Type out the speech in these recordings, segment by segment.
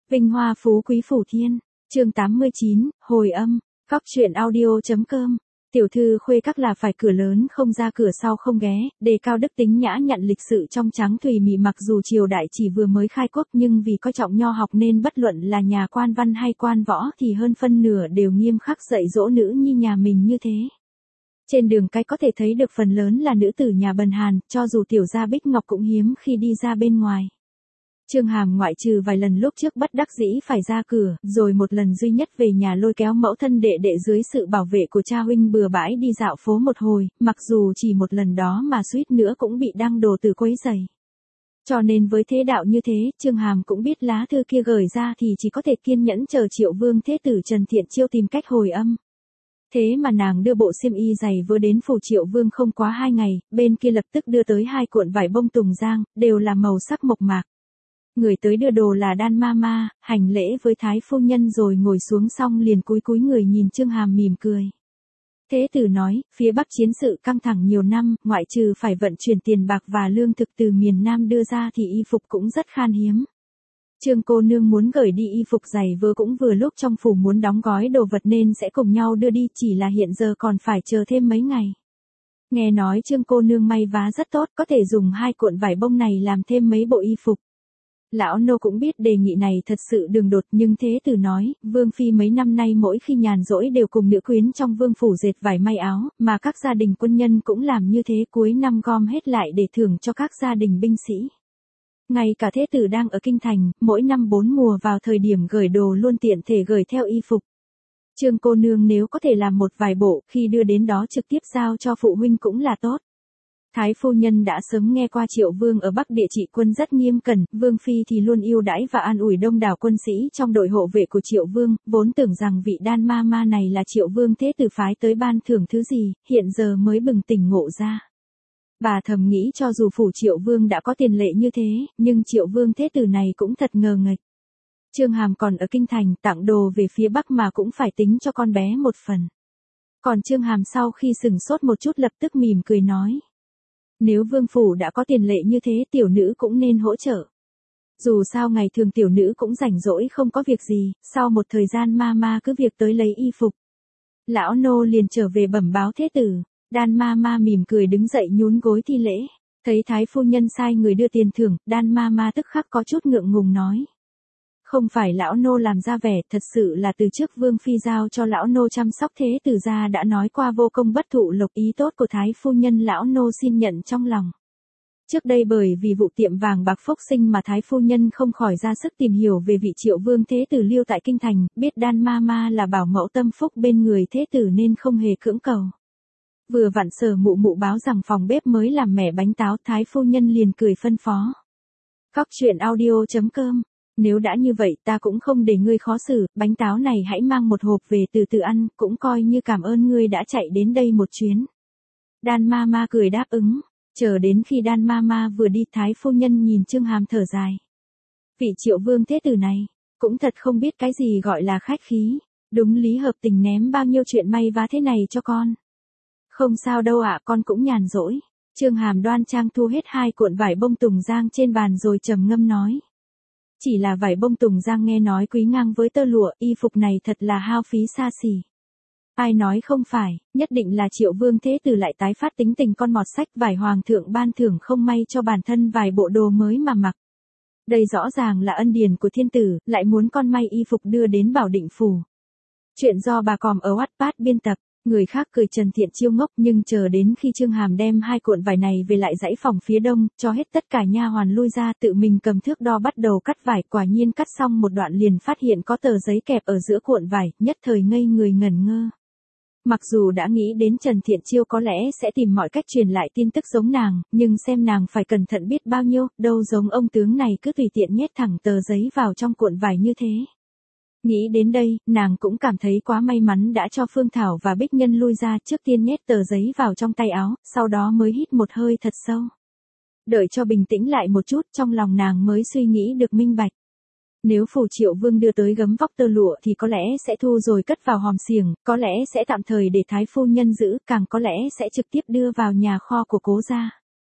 Vinh hoa phú quý phủ thiên, chương 89, hồi âm, góc truyện audio.com. Tiểu thư khuê các là phải cửa lớn không ra cửa sau không ghé, đề cao đức tính nhã nhặn lịch sự trong trắng tùy mị, mặc dù triều đại chỉ vừa mới khai quốc nhưng vì coi trọng nho học nên bất luận là nhà quan văn hay quan võ thì hơn phân nửa đều nghiêm khắc dạy dỗ nữ nhi nhà mình như thế. Trên đường cái có thể thấy được phần lớn là nữ tử nhà bần hàn, cho dù tiểu gia Bích Ngọc cũng hiếm khi đi ra bên ngoài. Trương Hàm ngoại trừ vài lần lúc trước bất đắc dĩ phải ra cửa, rồi một lần duy nhất về nhà lôi kéo mẫu thân đệ đệ dưới sự bảo vệ của cha huynh bừa bãi đi dạo phố một hồi, mặc dù chỉ một lần đó mà suýt nữa cũng bị đăng đồ tử quấy rầy. Cho nên với thế đạo như thế, Trương Hàm cũng biết lá thư kia gửi ra thì chỉ có thể kiên nhẫn chờ Triệu Vương Thế Tử Trần Thiện Chiêu tìm cách hồi âm. Thế mà nàng đưa bộ xiêm y giày vừa đến phủ Triệu Vương không quá 2 ngày, bên kia lập tức đưa tới 2 cuộn vải bông tùng giang, đều là màu sắc mộc mạc. Người tới đưa đồ là Đan Mama, hành lễ với Thái phu nhân rồi ngồi xuống xong liền cúi cúi người nhìn Trương Hàm mỉm cười. Thế tử nói, phía Bắc chiến sự căng thẳng nhiều năm, ngoại trừ phải vận chuyển tiền bạc và lương thực từ miền Nam đưa ra thì y phục cũng rất khan hiếm. Trương cô nương muốn gửi đi y phục giày vớ cũng vừa lúc trong phủ muốn đóng gói đồ vật nên sẽ cùng nhau đưa đi, chỉ là hiện giờ còn phải chờ thêm mấy ngày. Nghe nói Trương cô nương may vá rất tốt, có thể dùng 2 cuộn vải bông này làm thêm mấy bộ y phục. Lão nô cũng biết đề nghị này thật sự đường đột, nhưng Thế tử nói, Vương phi mấy năm nay mỗi khi nhàn rỗi đều cùng nữ quyến trong vương phủ dệt vải may áo, mà các gia đình quân nhân cũng làm như thế, cuối năm gom hết lại để thưởng cho các gia đình binh sĩ. Ngay cả Thế tử đang ở kinh thành, mỗi năm 4 mùa vào thời điểm gửi đồ luôn tiện thể gửi theo y phục. Trương cô nương nếu có thể làm một vài bộ, khi đưa đến đó trực tiếp giao cho phụ huynh cũng là tốt. Thái phu nhân đã sớm nghe qua Triệu Vương ở Bắc địa trị quân rất nghiêm cẩn, Vương phi thì luôn yêu đãi và an ủi đông đảo quân sĩ trong đội hộ vệ của Triệu Vương, vốn tưởng rằng vị Đan Mama này là Triệu Vương Thế Tử phái tới ban thưởng thứ gì, hiện giờ mới bừng tỉnh ngộ ra. Bà thầm nghĩ cho dù phủ Triệu Vương đã có tiền lệ như thế, nhưng Triệu Vương Thế Tử này cũng thật ngờ nghệch. Trương Hàm còn ở kinh thành, tặng đồ về phía Bắc mà cũng phải tính cho con bé một phần. Còn Trương Hàm sau khi sửng sốt một chút lập tức mỉm cười nói. Nếu vương phủ đã có tiền lệ như thế tiểu nữ cũng nên hỗ trợ. Dù sao ngày thường tiểu nữ cũng rảnh rỗi không có việc gì, sau một thời gian Mama cứ việc tới lấy y phục. Lão nô liền trở về bẩm báo Thế tử. Đan Mama mỉm cười đứng dậy nhún gối thi lễ. Thấy Thái phu nhân sai người đưa tiền thưởng, Đan Mama tức khắc có chút ngượng ngùng nói. Không phải lão nô làm ra vẻ, thật sự là từ trước Vương phi giao cho lão nô chăm sóc, Thế tử gia đã nói qua vô công bất thụ lộc, ý tốt của Thái phu nhân lão nô xin nhận trong lòng. Trước đây bởi vì vụ tiệm vàng bạc phúc sinh mà Thái phu nhân không khỏi ra sức tìm hiểu về vị Triệu Vương Thế Tử lưu tại kinh thành, biết Đan Mama là bảo mẫu tâm phúc bên người Thế tử nên không hề cưỡng cầu. Vừa vặn Sở mụ mụ báo rằng phòng bếp mới làm mẻ bánh táo, Thái phu nhân liền cười phân phó. Góc truyện audio.com. Nếu đã như vậy ta cũng không để ngươi khó xử, bánh táo này hãy mang một hộp về từ từ ăn, cũng coi như cảm ơn ngươi đã chạy đến đây một chuyến. Đan Mama cười đáp ứng, chờ đến khi Đan Mama vừa đi Thái phu nhân nhìn Trương Hàm thở dài. Vị Triệu Vương Thế Tử này, cũng thật không biết cái gì gọi là khách khí, đúng lý hợp tình ném bao nhiêu chuyện may vá thế này cho con. Không sao đâu ạ, con cũng nhàn rỗi. Trương Hàm đoan trang thu hết 2 cuộn vải bông tùng giang trên bàn rồi trầm ngâm nói. Chỉ là vải bông tùng giang nghe nói quý ngang với tơ lụa, y phục này thật là hao phí xa xỉ. Ai nói không phải, nhất định là Triệu Vương Thế Tử lại tái phát tính tình con mọt sách vải hoàng thượng ban thưởng không may cho bản thân vài bộ đồ mới mà mặc. Đây rõ ràng là ân điển của thiên tử, lại muốn con may y phục đưa đến Bảo Định phủ. Chuyện do bà Còm ở Wattpad biên tập. Người khác cười Trần Thiện Chiêu ngốc, nhưng chờ đến khi Trương Hàm đem 2 cuộn vải này về lại dãy phòng phía đông, cho hết tất cả nha hoàn lui ra, tự mình cầm thước đo bắt đầu cắt vải, quả nhiên cắt xong một đoạn liền phát hiện có tờ giấy kẹp ở giữa cuộn vải, nhất thời ngây người ngẩn ngơ. Mặc dù đã nghĩ đến Trần Thiện Chiêu có lẽ sẽ tìm mọi cách truyền lại tin tức giống nàng, nhưng xem nàng phải cẩn thận biết bao nhiêu, đâu giống ông tướng này cứ tùy tiện nhét thẳng tờ giấy vào trong cuộn vải như thế. Nghĩ đến đây, nàng cũng cảm thấy quá may mắn đã cho Phương Thảo và Bích Nhân lui ra, trước tiên nhét tờ giấy vào trong tay áo, sau đó mới hít một hơi thật sâu. Đợi cho bình tĩnh lại một chút, trong lòng nàng mới suy nghĩ được minh bạch. Nếu phủ Triệu Vương đưa tới gấm vóc tơ lụa thì có lẽ sẽ thu rồi cất vào hòm xiềng, có lẽ sẽ tạm thời để Thái phu nhân giữ, càng có lẽ sẽ trực tiếp đưa vào nhà kho của Cố gia.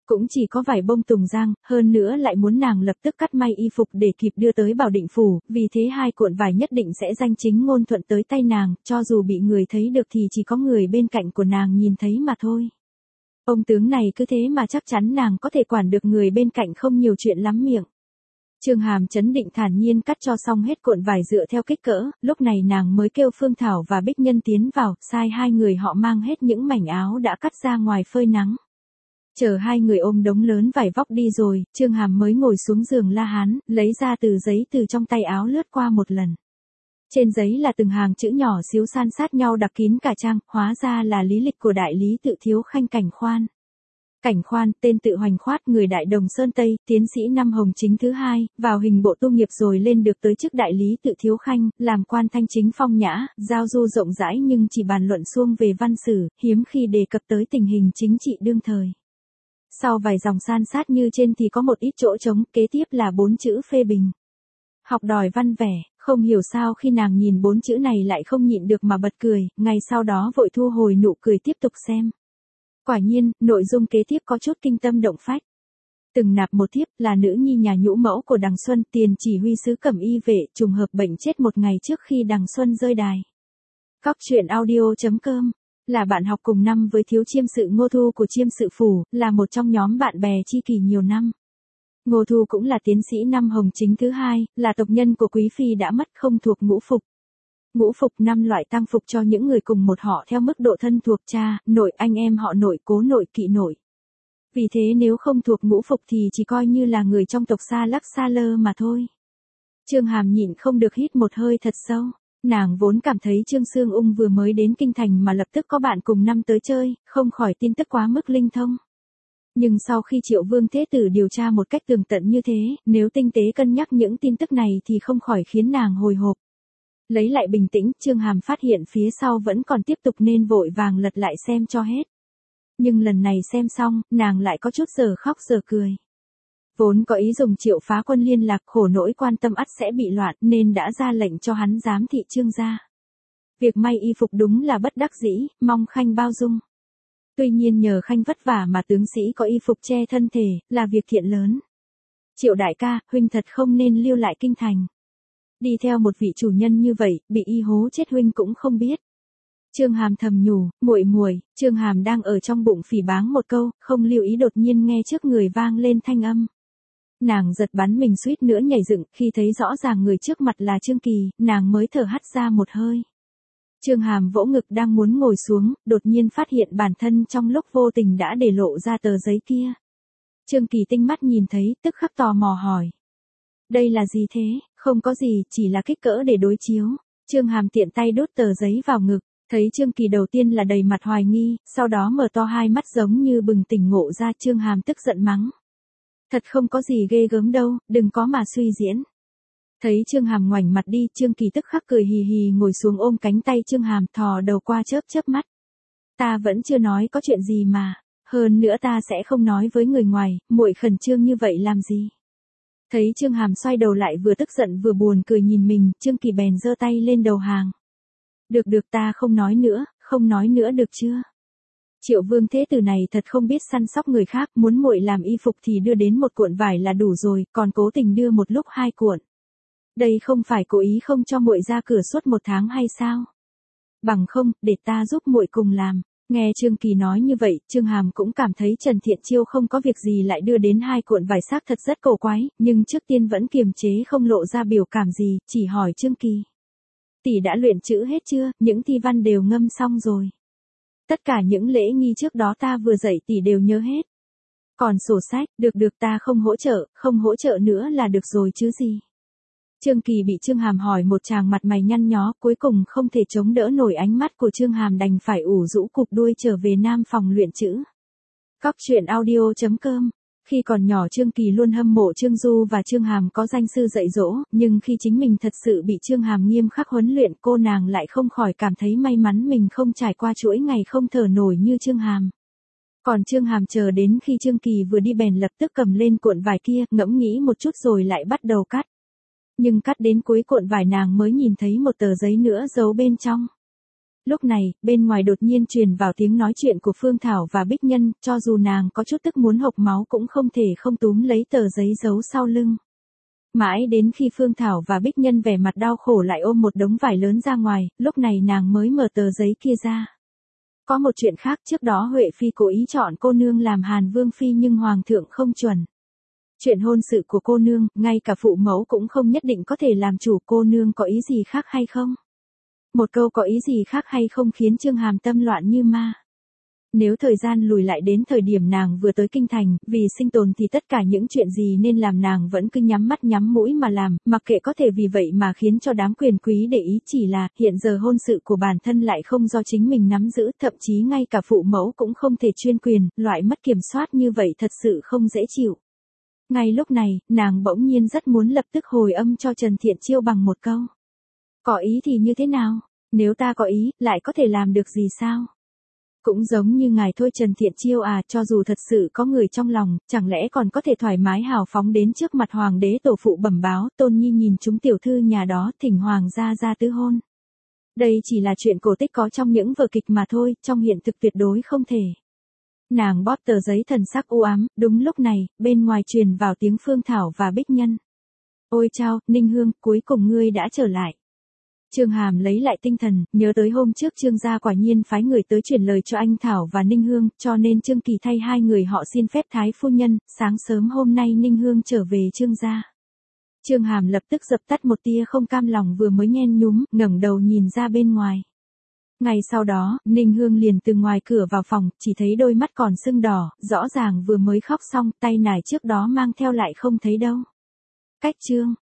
Cũng chỉ có vải bông tùng giang, hơn nữa lại muốn nàng lập tức cắt may y phục để kịp đưa tới Bảo Định phủ, vì thế 2 cuộn vải nhất định sẽ danh chính ngôn thuận tới tay nàng, cho dù bị người thấy được thì chỉ có người bên cạnh của nàng nhìn thấy mà thôi. Ông tướng này cứ thế mà chắc chắn nàng có thể quản được người bên cạnh không nhiều chuyện lắm miệng. Trương Hàm trấn định thản nhiên cắt cho xong hết cuộn vải dựa theo kích cỡ, lúc này nàng mới kêu Phương Thảo và Bích Nhân tiến vào, sai 2 người họ mang hết những mảnh áo đã cắt ra ngoài phơi nắng. Chờ 2 người ôm đống lớn vải vóc đi rồi, Trương Hàm mới ngồi xuống giường La Hán, lấy ra tờ giấy từ trong tay áo lướt qua một lần. Trên giấy là từng hàng chữ nhỏ xíu san sát nhau đặc kín cả trang, hóa ra là lý lịch của đại lý Tự Thiếu Khanh Cảnh Khoan. Cảnh Khoan, tên tự Hoành Khoát, người Đại Đồng Sơn Tây, tiến sĩ năm Hồng Chính thứ 2, vào hình bộ tu nghiệp rồi lên được tới chức đại lý Tự Thiếu Khanh, làm quan thanh chính phong nhã, giao du rộng rãi nhưng chỉ bàn luận suông về văn sử, hiếm khi đề cập tới tình hình chính trị đương thời. Sau vài dòng san sát như trên thì có một ít chỗ trống, kế tiếp là 4 chữ phê bình. Học đòi văn vẻ, không hiểu sao khi nàng nhìn 4 chữ này lại không nhịn được mà bật cười, ngày sau đó vội thu hồi nụ cười tiếp tục xem. Quả nhiên, nội dung kế tiếp có chút kinh tâm động phách. Từng nạp một thiếp là nữ nhi nhà nhũ mẫu của Đằng Xuân, tiền chỉ huy sứ Cẩm Y vệ, trùng hợp bệnh chết một ngày trước khi Đằng Xuân rơi đài. Cóc truyện audio.com là bạn học cùng năm với thiếu chiêm sự Ngô Thu của chiêm sự phủ, là một trong nhóm bạn bè tri kỷ nhiều năm. Ngô Thu cũng là tiến sĩ năm Hồng Chính thứ 2, là tộc nhân của quý phi đã mất không thuộc ngũ phục. Ngũ phục 5 loại tang phục cho những người cùng một họ theo mức độ thân thuộc cha, nội, anh em họ nội, cố nội, kỵ nội. Vì thế nếu không thuộc ngũ phục thì chỉ coi như là người trong tộc xa lắc xa lơ mà thôi. Trương Hàm nhịn không được hít một hơi thật sâu. Nàng vốn cảm thấy Trương Sương Ung vừa mới đến kinh thành mà lập tức có bạn cùng năm tới chơi, không khỏi tin tức quá mức linh thông. Nhưng sau khi Triệu Vương Thế Tử điều tra một cách tường tận như thế, nếu tinh tế cân nhắc những tin tức này thì không khỏi khiến nàng hồi hộp. Lấy lại bình tĩnh, Trương Hàm phát hiện phía sau vẫn còn tiếp tục nên vội vàng lật lại xem cho hết. Nhưng lần này xem xong, nàng lại có chút giờ khóc giờ cười. Vốn có ý dùng Triệu Phá Quân liên lạc, khổ nỗi quan tâm ắt sẽ bị loạn nên đã ra lệnh cho hắn giám thị Trương gia. Việc may y phục đúng là bất đắc dĩ, mong Khanh bao dung. Tuy nhiên nhờ Khanh vất vả mà tướng sĩ có y phục che thân thể, là việc thiện lớn. Triệu đại ca, huynh thật không nên lưu lại kinh thành. Đi theo một vị chủ nhân như vậy, bị y hố chết huynh cũng không biết. Trương Hàm thầm nhủ, muội muội. Trương Hàm đang ở trong bụng phỉ báng một câu, không lưu ý đột nhiên nghe trước người vang lên thanh âm. Nàng giật bắn mình suýt nữa nhảy dựng, khi thấy rõ ràng người trước mặt là Trương Kỳ, nàng mới thở hắt ra một hơi. Trương Hàm vỗ ngực đang muốn ngồi xuống, đột nhiên phát hiện bản thân trong lúc vô tình đã để lộ ra tờ giấy kia. Trương Kỳ tinh mắt nhìn thấy, tức khắc tò mò hỏi. Đây là gì thế? Không có gì, chỉ là kích cỡ để đối chiếu. Trương Hàm tiện tay đốt tờ giấy vào ngực, thấy Trương Kỳ đầu tiên là đầy mặt hoài nghi, sau đó mở to hai mắt giống như bừng tỉnh ngộ ra. Trương Hàm tức giận mắng. Thật không có gì ghê gớm đâu, đừng có mà suy diễn. Thấy Trương Hàm ngoảnh mặt đi, Trương Kỳ tức khắc cười hì hì ngồi xuống ôm cánh tay Trương Hàm, thò đầu qua chớp chớp mắt. Ta vẫn chưa nói có chuyện gì mà, hơn nữa ta sẽ không nói với người ngoài, muội khẩn trương như vậy làm gì? Thấy Trương Hàm xoay đầu lại vừa tức giận vừa buồn cười nhìn mình, Trương Kỳ bèn giơ tay lên đầu hàng. Được được, ta không nói nữa được chưa? Triệu Vương Thế Tử này thật không biết săn sóc người khác, muốn muội làm y phục thì đưa đến một cuộn vải là đủ rồi, còn cố tình đưa một lúc 2 cuộn. Đây không phải cố ý không cho muội ra cửa suốt 1 tháng hay sao? Bằng không, để ta giúp muội cùng làm. Nghe Trương Kỳ nói như vậy, Trương Hàm cũng cảm thấy Trần Thiện Chiêu không có việc gì lại đưa đến 2 cuộn vải xác thật rất cổ quái, nhưng trước tiên vẫn kiềm chế không lộ ra biểu cảm gì, chỉ hỏi Trương Kỳ. Tỷ đã luyện chữ hết chưa, những thi văn đều ngâm xong rồi. Tất cả những lễ nghi trước đó ta vừa dạy tỷ đều nhớ hết. Còn sổ sách, được ta không hỗ trợ nữa là được rồi chứ gì. Trương Kỳ bị Trương Hàm hỏi một tràng mặt mày nhăn nhó, cuối cùng không thể chống đỡ nổi ánh mắt của Trương Hàm đành phải ủ rũ cụp đuôi trở về Nam phòng luyện chữ. Cóc truyện audio.com. Khi còn nhỏ Trương Kỳ luôn hâm mộ Trương Du và Trương Hàm có danh sư dạy dỗ, nhưng khi chính mình thật sự bị Trương Hàm nghiêm khắc huấn luyện, cô nàng lại không khỏi cảm thấy may mắn mình không trải qua chuỗi ngày không thở nổi như Trương Hàm. Còn Trương Hàm chờ đến khi Trương Kỳ vừa đi bèn lập tức cầm lên cuộn vải kia, ngẫm nghĩ một chút rồi lại bắt đầu cắt. Nhưng cắt đến cuối cuộn vải nàng mới nhìn thấy một tờ giấy nữa giấu bên trong. Lúc này, bên ngoài đột nhiên truyền vào tiếng nói chuyện của Phương Thảo và Bích Nhân, cho dù nàng có chút tức muốn hộc máu cũng không thể không túm lấy tờ giấy giấu sau lưng. Mãi đến khi Phương Thảo và Bích Nhân vẻ mặt đau khổ lại ôm một đống vải lớn ra ngoài, lúc này nàng mới mở tờ giấy kia ra. Có một chuyện khác, trước đó Huệ Phi cố ý chọn cô nương làm Hàn Vương Phi nhưng Hoàng thượng không chuẩn. Chuyện hôn sự của cô nương, ngay cả phụ mẫu cũng không nhất định có thể làm chủ, cô nương có ý gì khác hay không? Một câu có ý gì khác hay không khiến Chương Hàm tâm loạn như ma. Nếu thời gian lùi lại đến thời điểm nàng vừa tới kinh thành, vì sinh tồn thì tất cả những chuyện gì nên làm nàng vẫn cứ nhắm mắt nhắm mũi mà làm, mặc kệ có thể vì vậy mà khiến cho đám quyền quý để ý, chỉ là hiện giờ hôn sự của bản thân lại không do chính mình nắm giữ, thậm chí ngay cả phụ mẫu cũng không thể chuyên quyền, loại mất kiểm soát như vậy thật sự không dễ chịu. Ngay lúc này, nàng bỗng nhiên rất muốn lập tức hồi âm cho Trần Thiện Chiêu bằng một câu. Có ý thì như thế nào? Nếu ta có ý, lại có thể làm được gì sao? Cũng giống như ngài thôi Trần Thiện Chiêu à, cho dù thật sự có người trong lòng, chẳng lẽ còn có thể thoải mái hào phóng đến trước mặt hoàng đế tổ phụ bẩm báo, Tôn Nhi nhìn chúng tiểu thư nhà đó, thỉnh hoàng gia ra tứ hôn. Đây chỉ là chuyện cổ tích có trong những vở kịch mà thôi, trong hiện thực tuyệt đối không thể. Nàng bóp tờ giấy thần sắc u ám, đúng lúc này, bên ngoài truyền vào tiếng Phương Thảo và Bích Nhân. Ôi chao, Ninh Hương, cuối cùng ngươi đã trở lại. Chương Hàm lấy lại tinh thần, nhớ tới hôm trước Chương gia quả nhiên phái người tới truyền lời cho anh Thảo và Ninh Hương, cho nên Chương Kỳ thay hai người họ xin phép Thái phu nhân, sáng sớm hôm nay Ninh Hương trở về Chương gia. Chương Hàm lập tức dập tắt một tia không cam lòng vừa mới nhen nhúm, ngẩng đầu nhìn ra bên ngoài. Ngày sau đó, Ninh Hương liền từ ngoài cửa vào phòng, chỉ thấy đôi mắt còn sưng đỏ, rõ ràng vừa mới khóc xong, tay nải trước đó mang theo lại không thấy đâu. Cách Chương